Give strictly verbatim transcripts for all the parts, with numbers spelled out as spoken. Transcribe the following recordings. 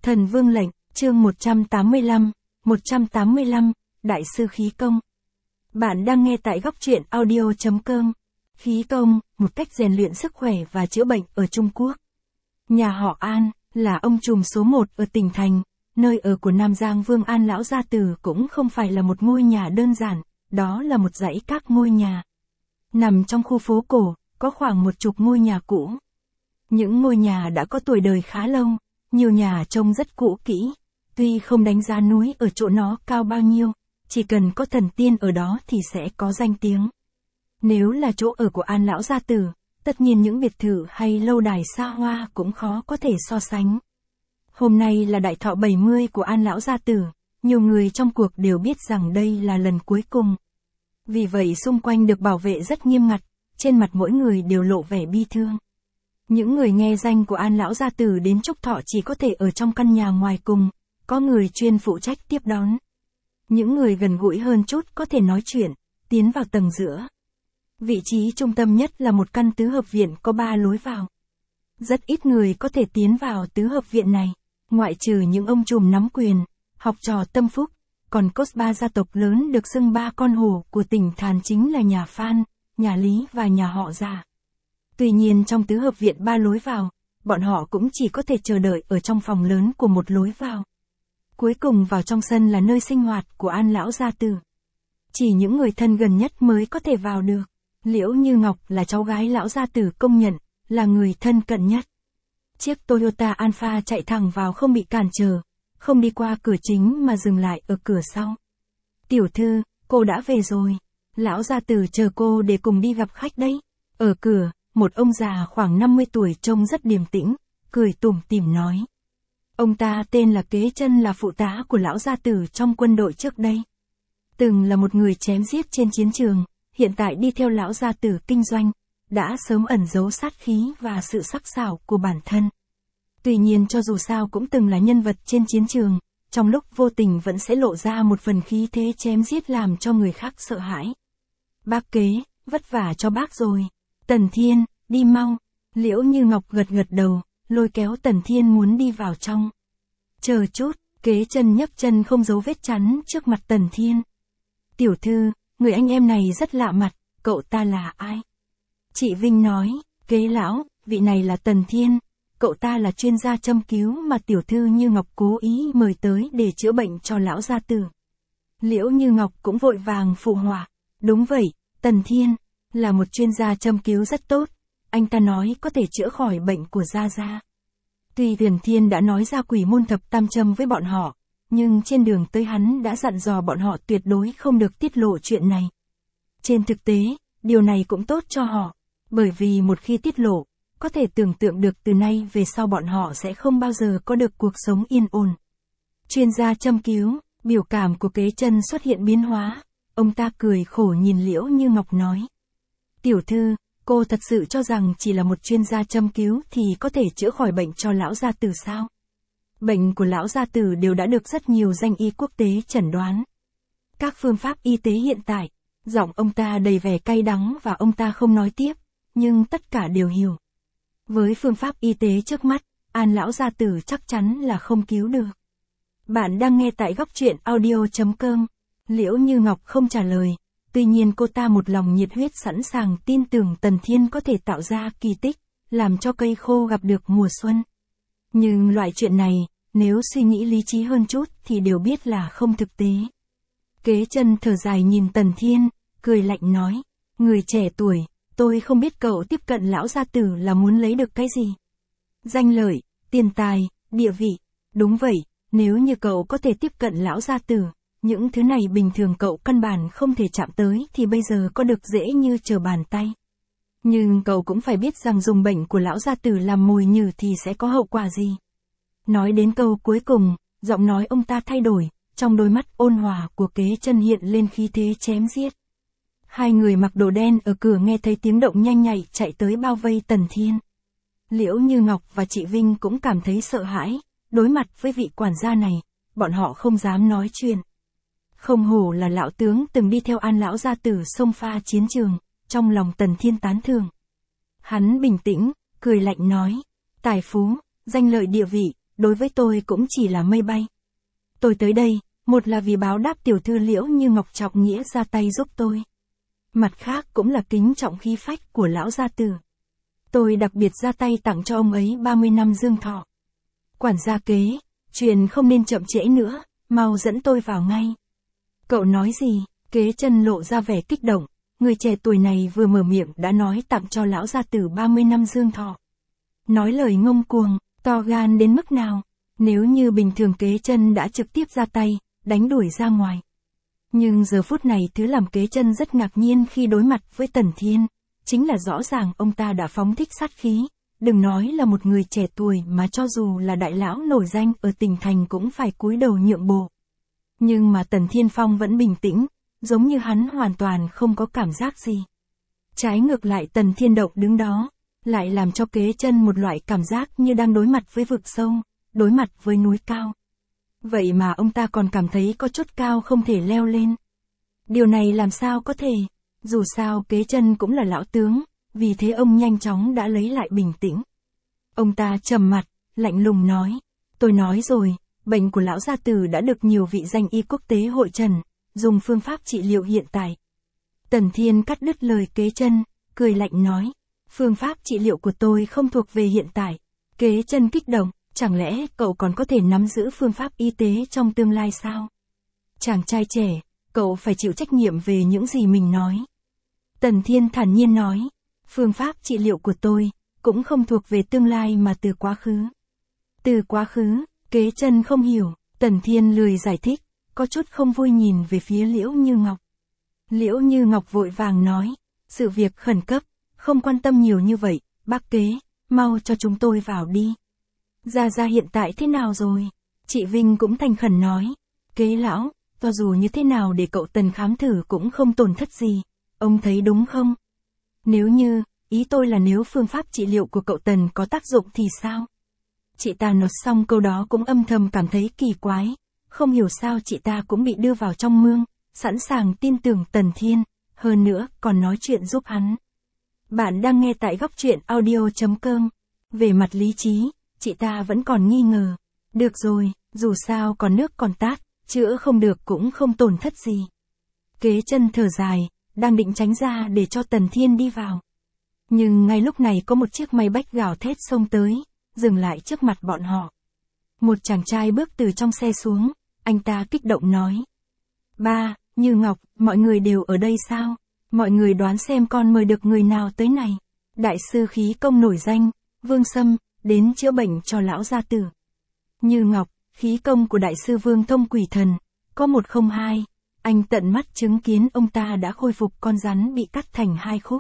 Thần Vương lệnh, chương một trăm tám mươi lăm, một trăm tám mươi lăm, Đại sư khí công. Bạn đang nghe tại góc truyện audio chấm com. Khí công, một cách rèn luyện sức khỏe và chữa bệnh ở Trung Quốc. Nhà họ An, là ông trùm số một ở tỉnh thành, nơi ở của Nam Giang Vương An Lão Gia Tử cũng không phải là một ngôi nhà đơn giản, đó là một dãy các ngôi nhà. Nằm trong khu phố cổ, có khoảng một chục ngôi nhà cũ. Những ngôi nhà đã có tuổi đời khá lâu, nhiều nhà trông rất cũ kỹ, tuy không đánh giá núi ở chỗ nó cao bao nhiêu, chỉ cần có thần tiên ở đó thì sẽ có danh tiếng. Nếu là chỗ ở của An Lão Gia Tử, tất nhiên những biệt thự hay lâu đài xa hoa cũng khó có thể so sánh. Hôm nay là đại thọ bảy mươi của An Lão Gia Tử, nhiều người trong cuộc đều biết rằng đây là lần cuối cùng. Vì vậy xung quanh được bảo vệ rất nghiêm ngặt, trên mặt mỗi người đều lộ vẻ bi thương. Những người nghe danh của An Lão Gia Tử đến chúc thọ chỉ có thể ở trong căn nhà ngoài cùng, có người chuyên phụ trách tiếp đón. Những người gần gũi hơn chút có thể nói chuyện, tiến vào tầng giữa. Vị trí trung tâm nhất là một căn tứ hợp viện có ba lối vào. Rất ít người có thể tiến vào tứ hợp viện này, ngoại trừ những ông trùm nắm quyền, học trò tâm phúc, còn có ba gia tộc lớn được xưng ba con hổ của tỉnh Thàn chính là nhà Phan, nhà Lý và nhà họ Già. Tuy nhiên trong tứ hợp viện ba lối vào, bọn họ cũng chỉ có thể chờ đợi ở trong phòng lớn của một lối vào. Cuối cùng vào trong sân là nơi sinh hoạt của An Lão Gia Tử. Chỉ những người thân gần nhất mới có thể vào được. Liễu Như Ngọc là cháu gái Lão Gia Tử công nhận, là người thân cận nhất. Chiếc Toyota Alpha chạy thẳng vào không bị cản trở, không đi qua cửa chính mà dừng lại ở cửa sau. Tiểu thư, cô đã về rồi. Lão Gia Tử chờ cô để cùng đi gặp khách đấy. Ở cửa, một ông già khoảng năm mươi tuổi trông rất điềm tĩnh, cười tủm tỉm nói. Ông ta tên là Kế Chân, là phụ tá của Lão Gia Tử trong quân đội trước đây. Từng là một người chém giết trên chiến trường, hiện tại đi theo Lão Gia Tử kinh doanh, đã sớm ẩn giấu sát khí và sự sắc sảo của bản thân. Tuy nhiên cho dù sao cũng từng là nhân vật trên chiến trường, trong lúc vô tình vẫn sẽ lộ ra một phần khí thế chém giết làm cho người khác sợ hãi. Bác Kế, vất vả cho bác rồi. Tần Thiên, đi mau. Liễu Như Ngọc gật gật đầu, lôi kéo Tần Thiên muốn đi vào trong. Chờ chút, Kế Chân nhấc chân không giấu vết chắn trước mặt Tần Thiên. Tiểu thư, người anh em này rất lạ mặt, cậu ta là ai? Chị Vinh nói, Kế lão, vị này là Tần Thiên, cậu ta là chuyên gia châm cứu mà tiểu thư Như Ngọc cố ý mời tới để chữa bệnh cho Lão Gia Tử. Liễu Như Ngọc cũng vội vàng phụ họa, đúng vậy, Tần Thiên là một chuyên gia châm cứu rất tốt, anh ta nói có thể chữa khỏi bệnh của Gia Gia. Tuy Tần Thiên đã nói ra quỷ môn thập tam châm với bọn họ, nhưng trên đường tới hắn đã dặn dò bọn họ tuyệt đối không được tiết lộ chuyện này. Trên thực tế, điều này cũng tốt cho họ, bởi vì một khi tiết lộ, có thể tưởng tượng được từ nay về sau bọn họ sẽ không bao giờ có được cuộc sống yên ổn. Chuyên gia châm cứu, biểu cảm của Kế Chân xuất hiện biến hóa, ông ta cười khổ nhìn Liễu Như Ngọc nói. Tiểu thư, cô thật sự cho rằng chỉ là một chuyên gia châm cứu thì có thể chữa khỏi bệnh cho Lão Gia Tử sao? Bệnh của Lão Gia Tử đều đã được rất nhiều danh y quốc tế chẩn đoán. Các phương pháp y tế hiện tại, giọng ông ta đầy vẻ cay đắng và ông ta không nói tiếp, nhưng tất cả đều hiểu. Với phương pháp y tế trước mắt, An Lão Gia Tử chắc chắn là không cứu được. Bạn đang nghe tại góc truyện audio chấm com. Liễu Như Ngọc không trả lời, tuy nhiên cô ta một lòng nhiệt huyết sẵn sàng tin tưởng Tần Thiên có thể tạo ra kỳ tích, làm cho cây khô gặp được mùa xuân. Nhưng loại chuyện này, nếu suy nghĩ lý trí hơn chút thì đều biết là không thực tế. Kế Chân thở dài nhìn Tần Thiên, cười lạnh nói, người trẻ tuổi, tôi không biết cậu tiếp cận Lão Gia Tử là muốn lấy được cái gì. Danh lợi, tiền tài, địa vị, đúng vậy, nếu như cậu có thể tiếp cận Lão Gia Tử, những thứ này bình thường cậu căn bản không thể chạm tới thì bây giờ có được dễ như trở bàn tay. Nhưng cậu cũng phải biết rằng dùng bệnh của Lão Gia Tử làm mồi nhử thì sẽ có hậu quả gì. Nói đến câu cuối cùng, giọng nói ông ta thay đổi, trong đôi mắt ôn hòa của Kế Chân hiện lên khí thế chém giết. Hai người mặc đồ đen ở cửa nghe thấy tiếng động nhanh nhạy chạy tới bao vây Tần Thiên. Liễu Như Ngọc và chị Vinh cũng cảm thấy sợ hãi, đối mặt với vị quản gia này, bọn họ không dám nói chuyện. Không hổ là lão tướng từng đi theo An Lão Gia Tử xông pha chiến trường, trong lòng Tần Thiên tán thưởng. Hắn bình tĩnh, cười lạnh nói, tài phú, danh lợi địa vị, đối với tôi cũng chỉ là mây bay. Tôi tới đây, một là vì báo đáp tiểu thư Liễu Như Ngọc trọng nghĩa ra tay giúp tôi. Mặt khác cũng là kính trọng khí phách của lão gia tử. Tôi đặc biệt ra tay tặng cho ông ấy ba mươi năm dương thọ. Quản gia Kế, chuyện không nên chậm trễ nữa, mau dẫn tôi vào ngay. Cậu nói gì? Kế Chân lộ ra vẻ kích động, người trẻ tuổi này vừa mở miệng đã nói tặng cho lão gia tử ba mươi năm dương thọ. Nói lời ngông cuồng, to gan đến mức nào, nếu như bình thường Kế Chân đã trực tiếp ra tay, đánh đuổi ra ngoài. Nhưng giờ phút này thứ làm Kế Chân rất ngạc nhiên khi đối mặt với Tần Thiên, chính là rõ ràng ông ta đã phóng thích sát khí, đừng nói là một người trẻ tuổi mà cho dù là đại lão nổi danh ở tỉnh thành cũng phải cúi đầu nhượng bộ. Nhưng mà Tần Thiên Phong vẫn bình tĩnh, giống như hắn hoàn toàn không có cảm giác gì. Trái ngược lại Tần Thiên Động đứng đó, lại làm cho Kế Chân một loại cảm giác như đang đối mặt với vực sâu, đối mặt với núi cao. Vậy mà ông ta còn cảm thấy có chút cao không thể leo lên. Điều này làm sao có thể, dù sao Kế Chân cũng là lão tướng, vì thế ông nhanh chóng đã lấy lại bình tĩnh. Ông ta trầm mặt, lạnh lùng nói, tôi nói rồi, bệnh của lão gia tử đã được nhiều vị danh y quốc tế hội trần, dùng phương pháp trị liệu hiện tại. Tần Thiên cắt đứt lời Kế Chân, cười lạnh nói, phương pháp trị liệu của tôi không thuộc về hiện tại. Kế Chân kích động, chẳng lẽ cậu còn có thể nắm giữ phương pháp y tế trong tương lai sao? Chàng trai trẻ, cậu phải chịu trách nhiệm về những gì mình nói. Tần Thiên thản nhiên nói, phương pháp trị liệu của tôi, cũng không thuộc về tương lai mà từ quá khứ. Từ quá khứ, Kế Chân không hiểu, Tần Thiên lười giải thích, có chút không vui nhìn về phía Liễu Như Ngọc. Liễu Như Ngọc vội vàng nói, sự việc khẩn cấp, không quan tâm nhiều như vậy, bác Kế, mau cho chúng tôi vào đi. Gia Gia hiện tại thế nào rồi? Chị Vinh cũng thành khẩn nói, Kế lão, cho dù như thế nào để cậu Tần khám thử cũng không tổn thất gì, ông thấy đúng không? Nếu như, ý tôi là nếu phương pháp trị liệu của cậu Tần có tác dụng thì sao? Chị ta nói xong câu đó cũng âm thầm cảm thấy kỳ quái, không hiểu sao chị ta cũng bị đưa vào trong mương, sẵn sàng tin tưởng Tần Thiên, hơn nữa còn nói chuyện giúp hắn. Bạn đang nghe tại góc truyện audio chấm com. Về mặt lý trí, chị ta vẫn còn nghi ngờ. Được rồi, dù sao còn nước còn tát, chữa không được cũng không tổn thất gì. Kế Chân thở dài, đang định tránh ra để cho Tần Thiên đi vào. Nhưng ngay lúc này có một chiếc máy bách gào thét xông tới, dừng lại trước mặt bọn họ. Một chàng trai bước từ trong xe xuống, anh ta kích động nói. Ba, Như Ngọc, mọi người đều ở đây sao? Mọi người đoán xem con mời được người nào tới này. Đại sư khí công nổi danh, Vương Sâm, đến chữa bệnh cho lão gia tử. Như Ngọc, khí công của đại sư Vương Thông Quỷ Thần, có một không hai, anh tận mắt chứng kiến ông ta đã khôi phục con rắn bị cắt thành hai khúc.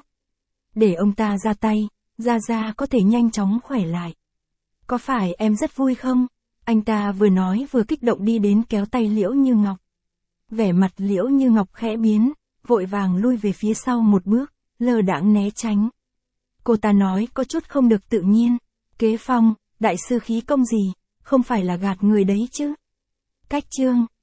Để ông ta ra tay, Gia Gia có thể nhanh chóng khỏe lại. Có phải em rất vui không? Anh ta vừa nói vừa kích động đi đến kéo tay Liễu Như Ngọc. Vẻ mặt Liễu Như Ngọc khẽ biến, vội vàng lui về phía sau một bước, lơ đãng né tránh. Cô ta nói có chút không được tự nhiên. Kế Phong, đại sư khí công gì, không phải là gạt người đấy chứ? Cách chương